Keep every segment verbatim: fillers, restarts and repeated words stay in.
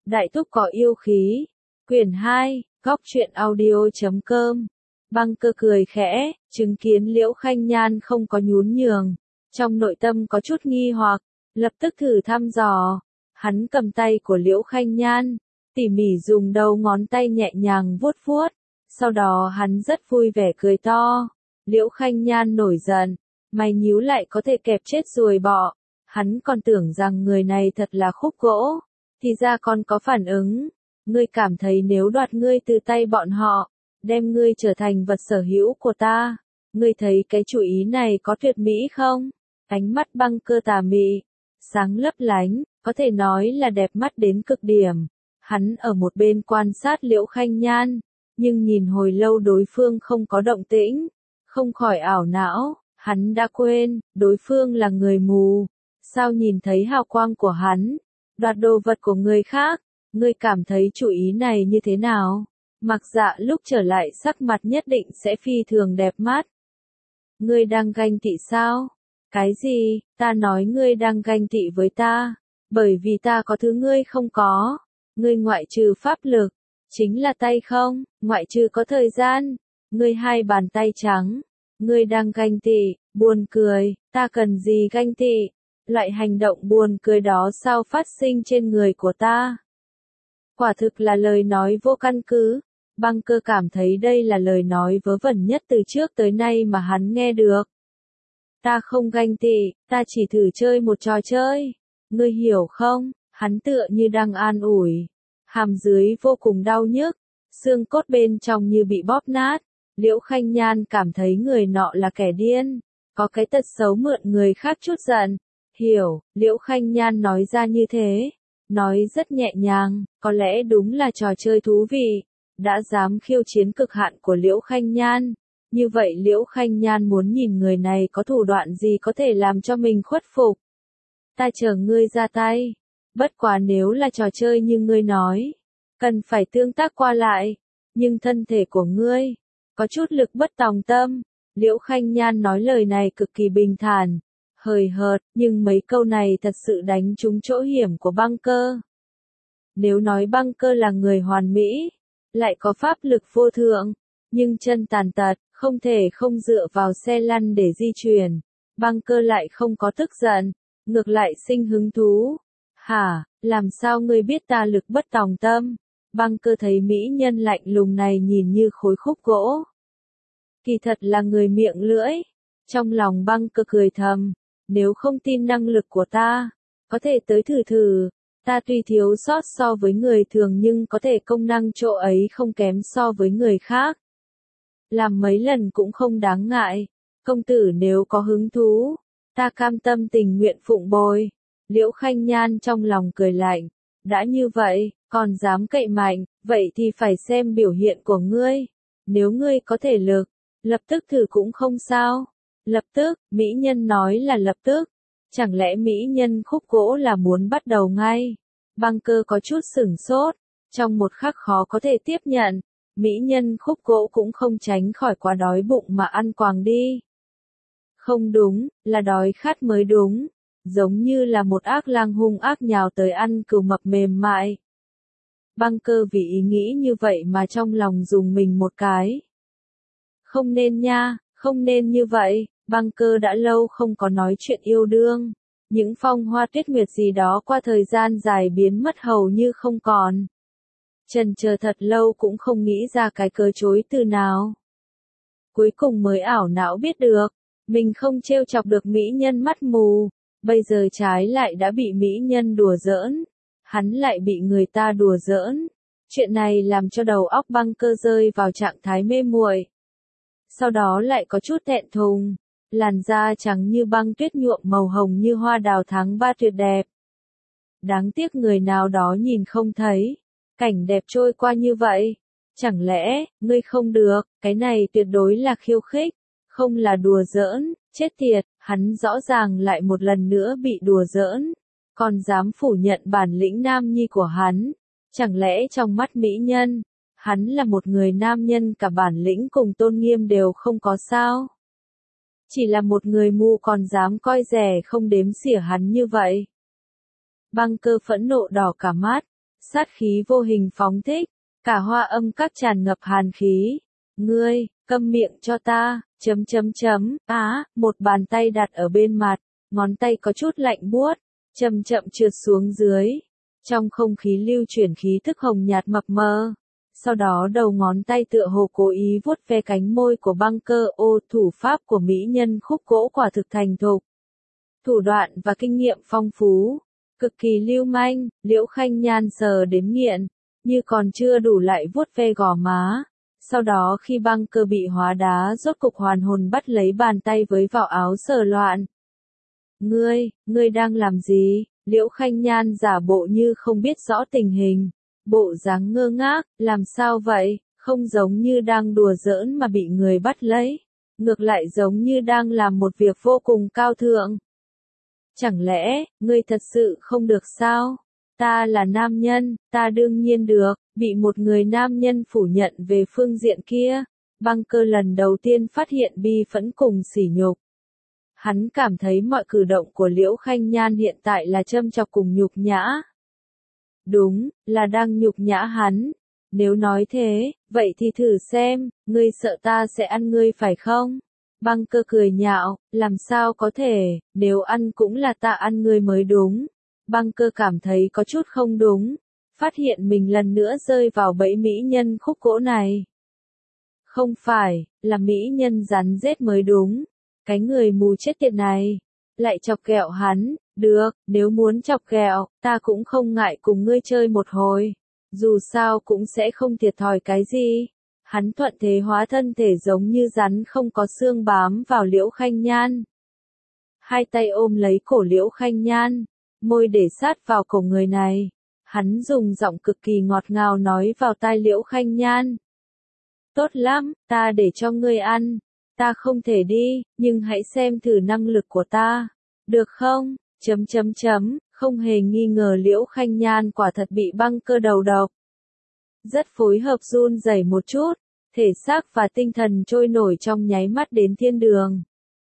Đại Thúc có yêu khí. Quyển hai, góc truyện audio chấm com. Băng Cơ cười khẽ, chứng kiến Liễu Khanh Nhan không có nhún nhường. Trong nội tâm có chút nghi hoặc, lập tức thử thăm dò. Hắn cầm tay của Liễu Khanh Nhan, tỉ mỉ dùng đầu ngón tay nhẹ nhàng vuốt vuốt. Sau đó hắn rất vui vẻ cười to. Liễu Khanh Nhan nổi giận, mày nhíu lại có thể kẹp chết ruồi bọ. Hắn còn tưởng rằng người này thật là khúc gỗ, thì ra còn có phản ứng. Ngươi cảm thấy nếu đoạt ngươi từ tay bọn họ, đem ngươi trở thành vật sở hữu của ta, ngươi thấy cái chủ ý này có tuyệt mỹ không? Ánh mắt Băng Cơ tà mị, sáng lấp lánh, có thể nói là đẹp mắt đến cực điểm. Hắn ở một bên quan sát Liễu Khanh Nhan, nhưng nhìn hồi lâu đối phương không có động tĩnh, không khỏi ảo não, hắn đã quên, đối phương là người mù, sao nhìn thấy hào quang của hắn, đoạt đồ vật của người khác, ngươi cảm thấy chủ ý này như thế nào? Mặc Dạ lúc trở lại sắc mặt nhất định sẽ phi thường đẹp mắt. Ngươi đang ganh tị sao? Cái gì? Ta nói ngươi đang ganh tị với ta, bởi vì ta có thứ ngươi không có. Ngươi ngoại trừ pháp lực, chính là tay không, ngoại trừ có thời gian, ngươi hai bàn tay trắng. Ngươi đang ganh tị, buồn cười, ta cần gì ganh tị? Loại hành động buồn cười đó sao phát sinh trên người của ta? Quả thực là lời nói vô căn cứ. Băng Cơ cảm thấy đây là lời nói vớ vẩn nhất từ trước tới nay mà hắn nghe được. Ta không ganh tị, ta chỉ thử chơi một trò chơi. Ngươi hiểu không? Hắn tựa như đang an ủi. Hàm dưới vô cùng đau nhức, xương cốt bên trong như bị bóp nát. Liễu Khanh Nhan cảm thấy người nọ là kẻ điên, có cái tật xấu mượn người khác chút giận. Hiểu, Liễu Khanh Nhan nói ra như thế, nói rất nhẹ nhàng, có lẽ đúng là trò chơi thú vị. Đã dám khiêu chiến cực hạn của Liễu Khanh Nhan, như vậy Liễu Khanh Nhan muốn nhìn người này có thủ đoạn gì có thể làm cho mình khuất phục. Ta chờ ngươi ra tay, bất quá nếu là trò chơi như ngươi nói, cần phải tương tác qua lại, nhưng thân thể của ngươi có chút lực bất tòng tâm. Liễu Khanh Nhan nói lời này cực kỳ bình thản, hời hợt, nhưng mấy câu này thật sự đánh trúng chỗ hiểm của Băng Cơ. Nếu nói Băng Cơ là người hoàn mỹ, lại có pháp lực vô thượng, nhưng chân tàn tật, không thể không dựa vào xe lăn để di chuyển. Băng Cơ lại không có tức giận, ngược lại sinh hứng thú. Hả, làm sao ngươi biết ta lực bất tòng tâm? Băng Cơ thấy mỹ nhân lạnh lùng này nhìn như khối khúc gỗ, kỳ thật là người miệng lưỡi. Trong lòng Băng Cơ cười thầm, nếu không tin năng lực của ta, có thể tới thử thử. Ta tuy thiếu sót so với người thường nhưng có thể công năng chỗ ấy không kém so với người khác. Làm mấy lần cũng không đáng ngại. Công tử nếu có hứng thú, ta cam tâm tình nguyện phụng bồi. Liễu Khanh Nhan trong lòng cười lạnh. Đã như vậy, còn dám cậy mạnh, vậy thì phải xem biểu hiện của ngươi. Nếu ngươi có thể lực, lập tức thử cũng không sao. Lập tức, mỹ nhân nói là lập tức. Chẳng lẽ mỹ nhân khúc gỗ là muốn bắt đầu ngay? Băng Cơ có chút sửng sốt, trong một khắc khó có thể tiếp nhận, mỹ nhân khúc gỗ cũng không tránh khỏi quá đói bụng mà ăn quàng đi. Không đúng, là đói khát mới đúng, giống như là một ác lang hung ác nhào tới ăn cừu mập mềm mại. Băng Cơ vì ý nghĩ như vậy mà trong lòng dùng mình một cái. Không nên nha, không nên như vậy. Băng Cơ đã lâu không có nói chuyện yêu đương, những phong hoa tuyết nguyệt gì đó qua thời gian dài biến mất hầu như không còn. Chần chờ thật lâu cũng không nghĩ ra cái cớ chối từ nào. Cuối cùng mới ảo não biết được, mình không trêu chọc được mỹ nhân mắt mù, bây giờ trái lại đã bị mỹ nhân đùa giỡn, hắn lại bị người ta đùa giỡn. Chuyện này làm cho đầu óc Băng Cơ rơi vào trạng thái mê muội. Sau đó lại có chút thẹn thùng. Làn da trắng như băng tuyết nhuộm màu hồng như hoa đào tháng ba tuyệt đẹp. Đáng tiếc người nào đó nhìn không thấy. Cảnh đẹp trôi qua như vậy. Chẳng lẽ, ngươi không được, cái này tuyệt đối là khiêu khích, không là đùa giỡn, chết tiệt, hắn rõ ràng lại một lần nữa bị đùa giỡn. Còn dám phủ nhận bản lĩnh nam nhi của hắn. Chẳng lẽ trong mắt mỹ nhân, hắn là một người nam nhân cả bản lĩnh cùng tôn nghiêm đều không có sao? Chỉ là một người mù còn dám coi rẻ không đếm xỉa hắn như vậy. Băng Cơ phẫn nộ đỏ cả mắt, sát khí vô hình phóng thích, cả hoa âm các tràn ngập hàn khí. Ngươi, câm miệng cho ta, chấm chấm chấm, á, một bàn tay đặt ở bên mặt, ngón tay có chút lạnh buốt, chậm chậm trượt xuống dưới. Trong không khí lưu chuyển khí thức hồng nhạt mập mờ. Sau đó đầu ngón tay tựa hồ cố ý vuốt ve cánh môi của băng cơ. Ô, thủ pháp của mỹ nhân khúc gỗ quả thực thành thục. Thủ đoạn và kinh nghiệm phong phú, cực kỳ lưu manh. Liễu Khanh Nhan sờ đến nghiện, như còn chưa đủ lại vuốt ve gò má. Sau đó khi băng cơ bị hóa đá rốt cục hoàn hồn bắt lấy bàn tay với vào áo sờ loạn. Ngươi, ngươi đang làm gì? Liễu Khanh Nhan giả bộ như không biết rõ tình hình. Bộ dáng ngơ ngác, làm sao vậy? Không giống như đang đùa giỡn mà bị người bắt lấy. Ngược lại giống như đang làm một việc vô cùng cao thượng. Chẳng lẽ, ngươi thật sự không được sao? Ta là nam nhân, ta đương nhiên được. Bị một người nam nhân phủ nhận về phương diện kia. Băng cơ lần đầu tiên phát hiện bi phẫn cùng sỉ nhục. Hắn cảm thấy mọi cử động của Liễu Khanh Nhan hiện tại là châm chọc cùng nhục nhã. Đúng, là đang nhục nhã hắn. Nếu nói thế, vậy thì thử xem, ngươi sợ ta sẽ ăn ngươi phải không? Băng cơ cười nhạo, làm sao có thể, nếu ăn cũng là ta ăn ngươi mới đúng. Băng cơ cảm thấy có chút không đúng, phát hiện mình lần nữa rơi vào bẫy mỹ nhân khúc gỗ này. Không phải, là mỹ nhân rắn rết mới đúng. Cái người mù chết tiệt này, lại chọc ghẹo hắn. Được, nếu muốn chọc ghẹo, ta cũng không ngại cùng ngươi chơi một hồi. Dù sao cũng sẽ không thiệt thòi cái gì. Hắn thuận thế hóa thân thể giống như rắn không có xương bám vào Liễu Khanh Nhan. Hai tay ôm lấy cổ Liễu Khanh Nhan, môi để sát vào cổ người này. Hắn dùng giọng cực kỳ ngọt ngào nói vào tai Liễu Khanh Nhan. Tốt lắm, ta để cho ngươi ăn. Ta không thể đi, nhưng hãy xem thử năng lực của ta. Được không? Chấm chấm chấm, không hề nghi ngờ Liễu Khanh Nhan quả thật bị băng cơ đầu độc. Rất phối hợp run rẩy một chút, thể xác và tinh thần trôi nổi trong nháy mắt đến thiên đường.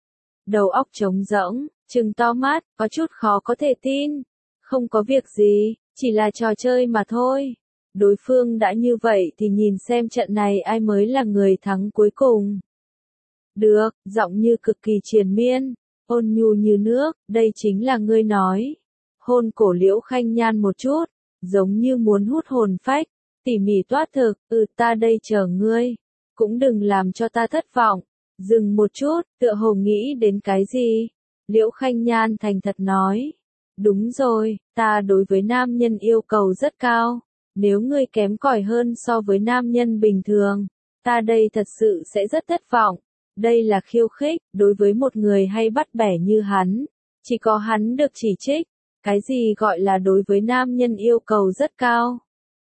Đầu óc trống rỗng, trừng to mắt, có chút khó có thể tin. Không có việc gì, chỉ là trò chơi mà thôi. Đối phương đã như vậy thì nhìn xem trận này ai mới là người thắng cuối cùng. Được, giọng như cực kỳ triền miên, ôn nhu như nước, đây chính là ngươi nói. Hôn cổ Liễu Khanh Nhan một chút, giống như muốn hút hồn phách, tỉ mỉ toát thực, ừ ta đây chờ ngươi, cũng đừng làm cho ta thất vọng. Dừng một chút, tựa hồ nghĩ đến cái gì? Liễu Khanh Nhan thành thật nói. Đúng rồi, ta đối với nam nhân yêu cầu rất cao. Nếu ngươi kém cỏi hơn so với nam nhân bình thường, ta đây thật sự sẽ rất thất vọng. Đây là khiêu khích, đối với một người hay bắt bẻ như hắn. Chỉ có hắn được chỉ trích. Cái gì gọi là đối với nam nhân yêu cầu rất cao?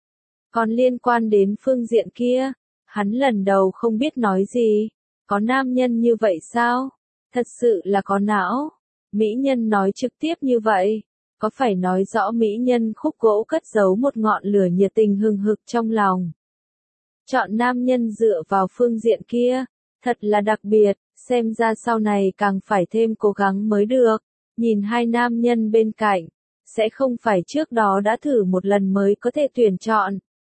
Còn liên quan đến phương diện kia, hắn lần đầu không biết nói gì. Có nam nhân như vậy sao? Thật sự là có não. Mỹ nhân nói trực tiếp như vậy. Có phải nói rõ mỹ nhân khúc gỗ cất giấu một ngọn lửa nhiệt tình hừng hực trong lòng? Chọn nam nhân dựa vào phương diện kia. Thật là đặc biệt, xem ra sau này càng phải thêm cố gắng mới được. Nhìn hai nam nhân bên cạnh, sẽ không phải trước đó đã thử một lần mới có thể tuyển chọn.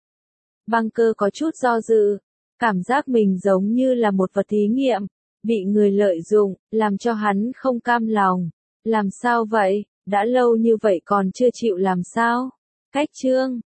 Băng cơ có chút do dự, cảm giác mình giống như là một vật thí nghiệm, bị người lợi dụng, làm cho hắn không cam lòng. Làm sao vậy, đã lâu như vậy còn chưa chịu làm sao? Cách chương